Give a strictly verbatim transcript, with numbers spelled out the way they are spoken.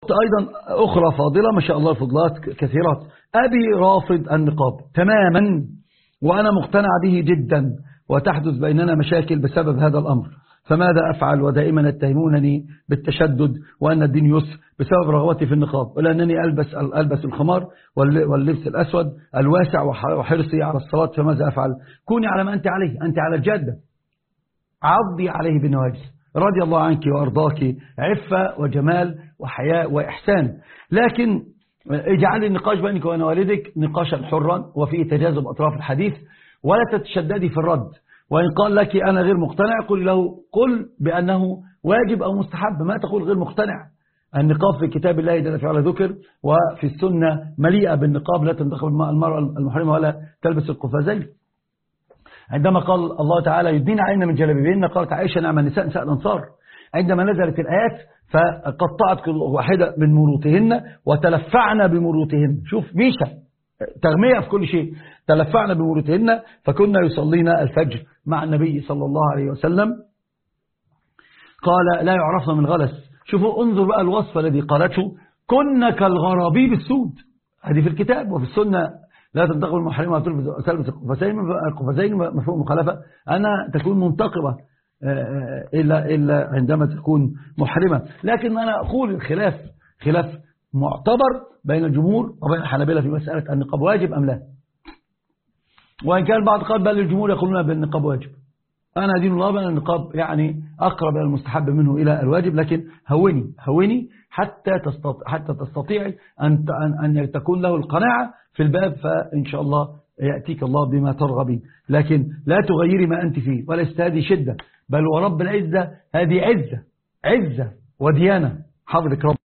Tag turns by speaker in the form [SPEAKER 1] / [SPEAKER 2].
[SPEAKER 1] أيضا أخرى فاضلة ما شاء الله فضلات كثيرات. أبي رافض النقاب تماما وأنا مقتنع به جدا وتحدث بيننا مشاكل بسبب هذا الأمر، فماذا أفعل؟ ودائما يتهمونني بالتشدد وأن الدين يسر بسبب رغبتي في النقاب، ولأنني ألبس ألبس الخمار واللبس الأسود الواسع وحرصي على الصلاة، فماذا أفعل؟ كوني على ما أنت عليه، أنت على الجادة، عضي عليه بالنواجذ. رضي الله عنك وأرضاك عفة وجمال وحياء وإحسان، لكن اجعلي النقاش بينك وبين والدك نقاشا حرا وفيه تجاذب أطراف الحديث، ولا تتشددي في الرد. وإن قال لك أنا غير مقتنع قل له قل بأنه واجب أو مستحب، ما تقول غير مقتنع. النقاب في كتاب الله جل وعلا ذكر، وفي السنة مليئة بالنقاب، لا تنتقب المرأة المحرمة ولا تلبس القفازين. عندما قال الله تعالى يدين علينا من جلابيبهن، قالت عائشة نعم النساء نساء الأنصار. عندما نزلت الآيات فقطعت كل واحدة من مروطهن وتلفعنا بمروطهن. شوف ميشة تغمية في كل شيء، تلفعنا بمروطهن، فكنا يصلينا الفجر مع النبي صلى الله عليه وسلم. قال لا يعرفنا من غلس. شوفوا انظر بقى الوصف الذي قالته، كنا كالغرابيب السود. هذه في الكتاب، وفي السنة لا تنتقب المحرمة وتلبس القفازين. القفازين مفهوم مخالفة، أنا تكون منتقبة إلا, إلا عندما تكون محرمة. لكن أنا أقول الخلاف خلاف معتبر بين الجمهور وبين الحنابلة في مسألة النقاب واجب أم لا. وإن كان بعض قال بل الجمهور يقولون بالنقاب واجب. أنا دين الله بأن النقاب يعني أقرب إلى المستحب منه إلى الواجب، لكن هوني هوني حتى تستطيع حتى تستطيع أن أن تكون له القناعة في الباب، فإن شاء الله يأتيك الله بما ترغبين. لكن لا تغيري ما أنت فيه، وليست هذه شدة، بل ورب العزة هذه عزة عزة وديانة. حفظك رب.